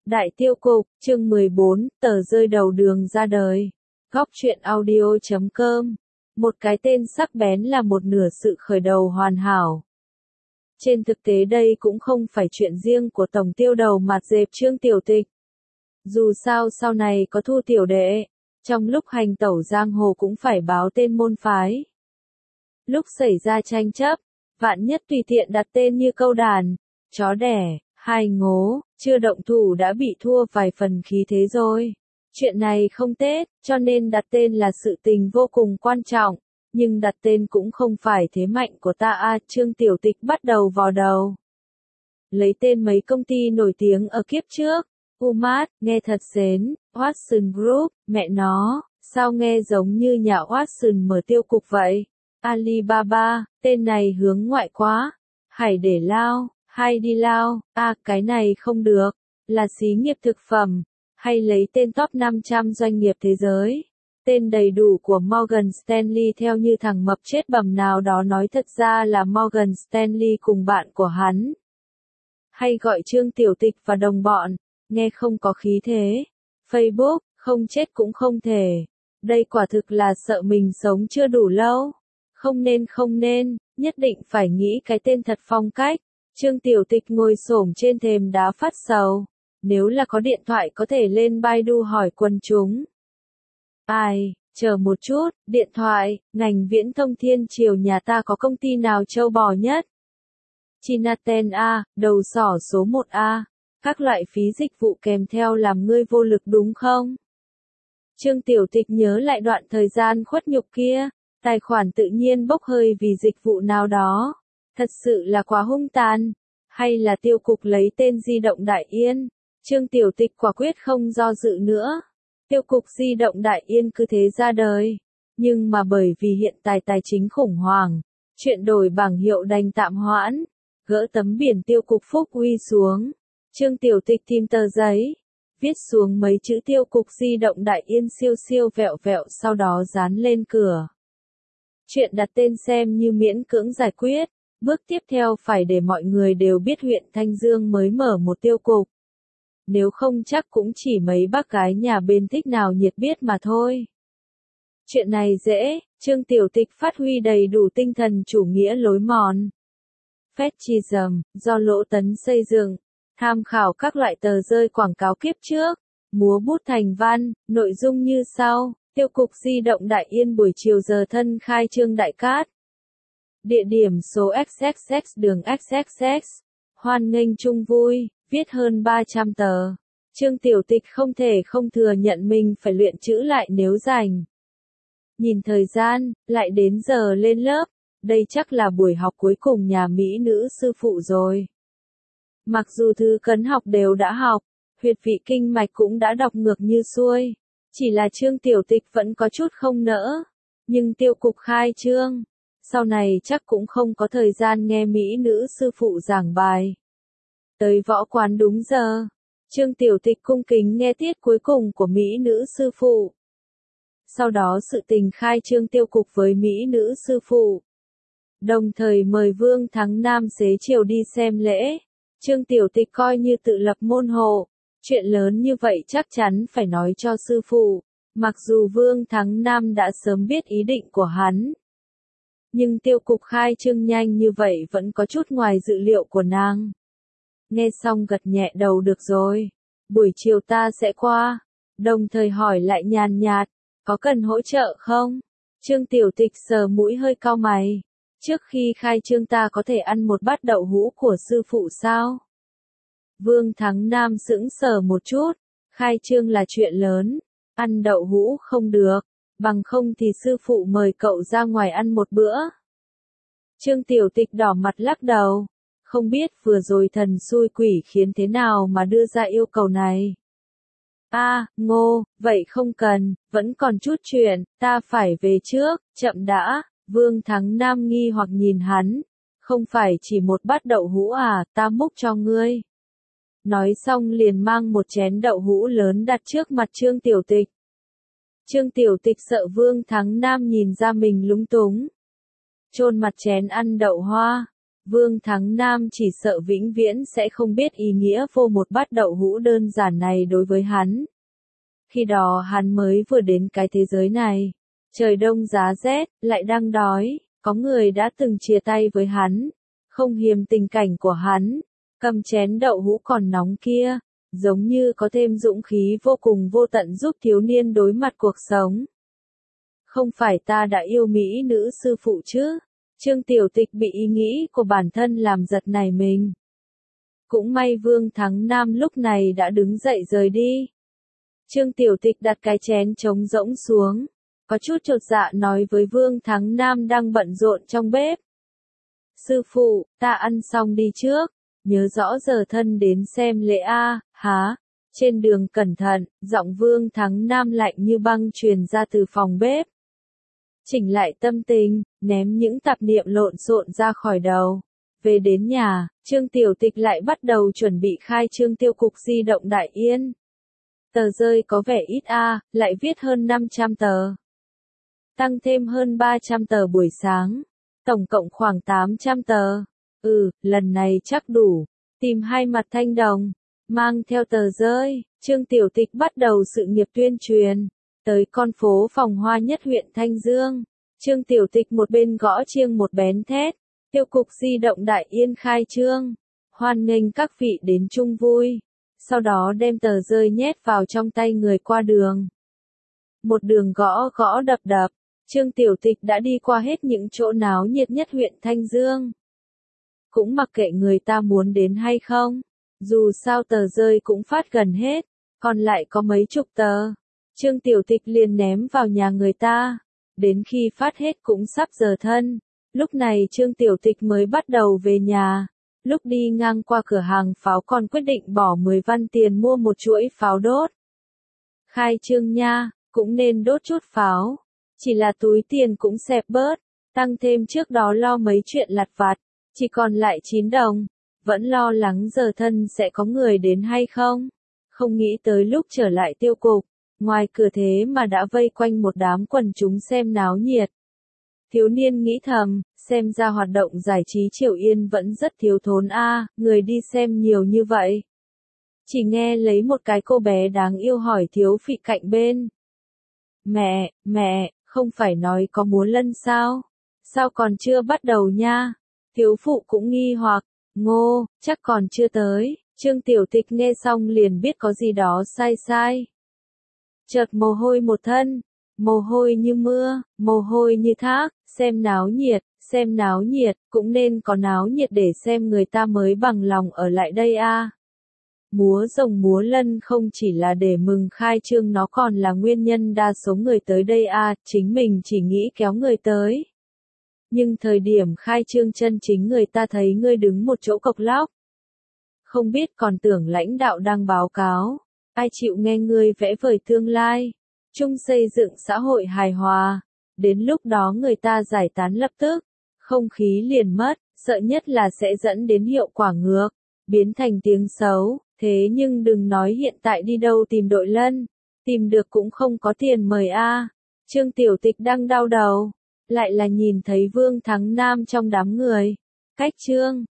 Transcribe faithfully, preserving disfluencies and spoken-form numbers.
Đại tiêu cục, chương mười bốn, tờ rơi đầu đường ra đời. Góc truyện audio chấm com. Một cái tên sắc bén là một nửa sự khởi đầu hoàn hảo. Trên thực tế đây cũng không phải chuyện riêng của tổng tiêu đầu mặt dẹp Trương Tiểu Tịch. Dù sao sau này có Thu Tiểu Đệ, trong lúc hành tẩu giang hồ cũng phải báo tên môn phái. Lúc xảy ra tranh chấp, vạn nhất tùy tiện đặt tên như câu đàn, chó đẻ, hai ngố, chưa động thủ đã bị thua vài phần khí thế rồi. Chuyện này không tết, cho nên đặt tên là sự tình vô cùng quan trọng, nhưng đặt tên cũng không phải thế mạnh của ta a. À, Trương Tiểu Tịch bắt đầu vò đầu. Lấy tên mấy công ty nổi tiếng ở kiếp trước, Umat, nghe thật xến, Watson Group, mẹ nó, sao nghe giống như nhà Watson mở tiêu cục vậy? Alibaba, tên này hướng ngoại quá. Hải để lao, hay đi lao, à cái này không được, là xí nghiệp thực phẩm, hay lấy tên top năm trăm doanh nghiệp thế giới. Tên đầy đủ của Morgan Stanley theo như thằng mập chết bầm nào đó nói thật ra là Morgan Stanley cùng bạn của hắn. Hay gọi Trương Tiểu Tịch và đồng bọn, nghe không có khí thế. Facebook, không chết cũng không thể. Đây quả thực là sợ mình sống chưa đủ lâu. Không nên không nên, nhất định phải nghĩ cái tên thật phong cách. Trương Tiểu Tịch ngồi xổm trên thềm đá phát sầu. Nếu là có điện thoại có thể lên Baidu hỏi quần chúng. Ai, chờ một chút, điện thoại, ngành viễn thông thiên triều nhà ta có công ty nào trâu bò nhất? Chinaten A, đầu sỏ số một A, các loại phí dịch vụ kèm theo làm ngươi vô lực đúng không? Trương Tiểu Tịch nhớ lại đoạn thời gian khuất nhục kia, tài khoản tự nhiên bốc hơi vì dịch vụ nào đó. Thật sự là quá hung tàn. Hay là tiêu cục lấy tên di động Đại Yên? Trương Tiểu Tịch quả quyết không do dự nữa. Tiêu cục di động Đại Yên cứ thế ra đời. Nhưng mà bởi vì hiện tại tài chính khủng hoảng, chuyện đổi bảng hiệu đành tạm hoãn. Gỡ tấm biển tiêu cục Phúc Uy xuống. Trương Tiểu Tịch tìm tờ giấy, viết xuống mấy chữ tiêu cục di động Đại Yên siêu siêu vẹo vẹo sau đó dán lên cửa. Chuyện đặt tên xem như miễn cưỡng giải quyết. Bước tiếp theo phải để mọi người đều biết huyện Thanh Dương mới mở một tiêu cục. Nếu không chắc cũng chỉ mấy bác gái nhà bên thích nào nhiệt biết mà thôi. Chuyện này dễ, Trương Tiểu Tịch phát huy đầy đủ tinh thần chủ nghĩa lối mòn. Fascism, do Lỗ Tấn xây dựng, tham khảo các loại tờ rơi quảng cáo kiếp trước, múa bút thành văn, nội dung như sau, tiêu cục di động Đại Yên buổi chiều giờ thân khai trương Đại Cát. Địa điểm số xx x đường xx x. Hoan nghênh chung vui, viết hơn ba trăm tờ. Trương Tiểu Tịch không thể không thừa nhận mình phải luyện chữ lại nếu rảnh. Nhìn thời gian, lại đến giờ lên lớp. Đây chắc là buổi học cuối cùng nhà mỹ nữ sư phụ rồi. Mặc dù thứ cấn học đều đã học, huyệt vị kinh mạch cũng đã đọc ngược như xuôi. Chỉ là Trương Tiểu Tịch vẫn có chút không nỡ. Nhưng tiêu cục khai trương. Sau này chắc cũng không có thời gian nghe mỹ nữ sư phụ giảng bài. Tới võ quán đúng giờ. Trương Tiểu Tịch cung kính nghe tiết cuối cùng của mỹ nữ sư phụ. Sau đó sự tình khai trương tiêu cục với mỹ nữ sư phụ. Đồng thời mời Vương Thắng Nam xế chiều đi xem lễ. Trương Tiểu Tịch coi như tự lập môn hộ. Chuyện lớn như vậy chắc chắn phải nói cho sư phụ. Mặc dù Vương Thắng Nam đã sớm biết ý định của hắn. Nhưng tiêu cục khai trương nhanh như vậy vẫn có chút ngoài dự liệu của nàng. Nghe xong gật nhẹ đầu được rồi. Buổi chiều ta sẽ qua. Đồng thời hỏi lại nhàn nhạt. Có cần hỗ trợ không? Trương Tiểu Tịch sờ mũi hơi cau mày. Trước khi khai trương ta có thể ăn một bát đậu hũ của sư phụ sao? Vương Thắng Nam sững sờ một chút. Khai trương là chuyện lớn. Ăn đậu hũ không được. Bằng không thì sư phụ mời cậu ra ngoài ăn một bữa. Trương Tiểu Tịch đỏ mặt lắc đầu. Không biết vừa rồi thần xui quỷ khiến thế nào mà đưa ra yêu cầu này. A, à, Ngô, vậy không cần, vẫn còn chút chuyện, ta phải về trước, chậm đã. Vương Thắng Nam nghi hoặc nhìn hắn. Không phải chỉ một bát đậu hũ à, ta múc cho ngươi. Nói xong liền mang một chén đậu hũ lớn đặt trước mặt Trương Tiểu Tịch. Trương Tiểu Tịch sợ Vương Thắng Nam nhìn ra mình lúng túng. Chôn mặt chén ăn đậu hoa. Vương Thắng Nam chỉ sợ vĩnh viễn sẽ không biết ý nghĩa vô một bát đậu hũ đơn giản này đối với hắn. Khi đó hắn mới vừa đến cái thế giới này. Trời đông giá rét, lại đang đói, có người đã từng chia tay với hắn. Không hiềm tình cảnh của hắn, cầm chén đậu hũ còn nóng kia, giống như có thêm dũng khí vô cùng vô tận giúp thiếu niên đối mặt cuộc sống. Không phải ta đã yêu mỹ nữ sư phụ chứ? Trương Tiểu Tịch bị ý nghĩ của bản thân làm giật nảy mình. Cũng may Vương Thắng Nam lúc này đã đứng dậy rời đi. Trương Tiểu Tịch đặt cái chén trống rỗng xuống, có chút chột dạ nói với Vương Thắng Nam đang bận rộn trong bếp. Sư phụ, ta ăn xong đi trước, nhớ rõ giờ thân đến xem lễ a, há. Trên đường cẩn thận, giọng Vương Thắng Nam lạnh như băng truyền ra từ phòng bếp. Chỉnh lại tâm tình, ném những tạp niệm lộn xộn ra khỏi đầu. Về đến nhà, Trương Tiểu Tịch lại bắt đầu chuẩn bị khai trương tiêu cục di động Đại Yên. Tờ rơi có vẻ ít a, lại viết hơn năm trăm tờ. Tăng thêm hơn ba trăm tờ buổi sáng. Tổng cộng khoảng tám trăm tờ. Ừ, lần này chắc đủ. Tìm hai mặt thanh đồng. Mang theo tờ rơi, Trương Tiểu Tịch bắt đầu sự nghiệp tuyên truyền. Tới con phố Phòng Hoa Nhất huyện Thanh Dương. Trương Tiểu Tịch một bên gõ chiêng một bén thét. Tiêu cục di động Đại Yên khai trương. Hoan nghênh các vị đến chung vui. Sau đó đem tờ rơi nhét vào trong tay người qua đường. Một đường gõ gõ đập đập. Trương Tiểu Tịch đã đi qua hết những chỗ náo nhiệt nhất huyện Thanh Dương. Cũng mặc kệ người ta muốn đến hay không. Dù sao tờ rơi cũng phát gần hết. Còn lại có mấy chục tờ. Trương Tiểu Tịch liền ném vào nhà người ta. Đến khi phát hết cũng sắp giờ thân. Lúc này Trương Tiểu Tịch mới bắt đầu về nhà. Lúc đi ngang qua cửa hàng pháo còn quyết định bỏ mười văn tiền mua một chuỗi pháo đốt. Khai trương nha, cũng nên đốt chút pháo. Chỉ là túi tiền cũng xẹp bớt. Tăng thêm trước đó lo mấy chuyện lặt vặt. Chỉ còn lại chín đồng. Vẫn lo lắng giờ thân sẽ có người đến hay không. Không nghĩ tới lúc trở lại tiêu cục. Ngoài cửa thế mà đã vây quanh một đám quần chúng xem náo nhiệt. Thiếu niên nghĩ thầm, xem ra hoạt động giải trí Triều Yên vẫn rất thiếu thốn a, người đi xem nhiều như vậy. Chỉ nghe lấy một cái cô bé đáng yêu hỏi thiếu phị cạnh bên. Mẹ, mẹ, không phải nói có múa lân sao? Sao còn chưa bắt đầu nha? Thiếu phụ cũng nghi hoặc, ngô, chắc còn chưa tới. Trương Tiểu Tịch nghe xong liền biết có gì đó sai sai. Chợt mồ hôi một thân, mồ hôi như mưa, mồ hôi như thác, xem náo nhiệt, xem náo nhiệt, cũng nên có náo nhiệt để xem người ta mới bằng lòng ở lại đây a. Múa rồng múa lân không chỉ là để mừng khai trương, nó còn là nguyên nhân đa số người tới đây a, chính mình chỉ nghĩ kéo người tới. Nhưng thời điểm khai trương chân chính người ta thấy ngươi đứng một chỗ cộc lóc. Không biết còn tưởng lãnh đạo đang báo cáo. Ai chịu nghe ngươi vẽ vời tương lai, chung xây dựng xã hội hài hòa. Đến lúc đó người ta giải tán lập tức, không khí liền mất, sợ nhất là sẽ dẫn đến hiệu quả ngược, biến thành tiếng xấu. Thế nhưng đừng nói hiện tại đi đâu tìm đội lân, tìm được cũng không có tiền mời a. Trương Tiểu Tịch đang đau đầu, lại là nhìn thấy Vương Thắng Nam trong đám người. Cách Trương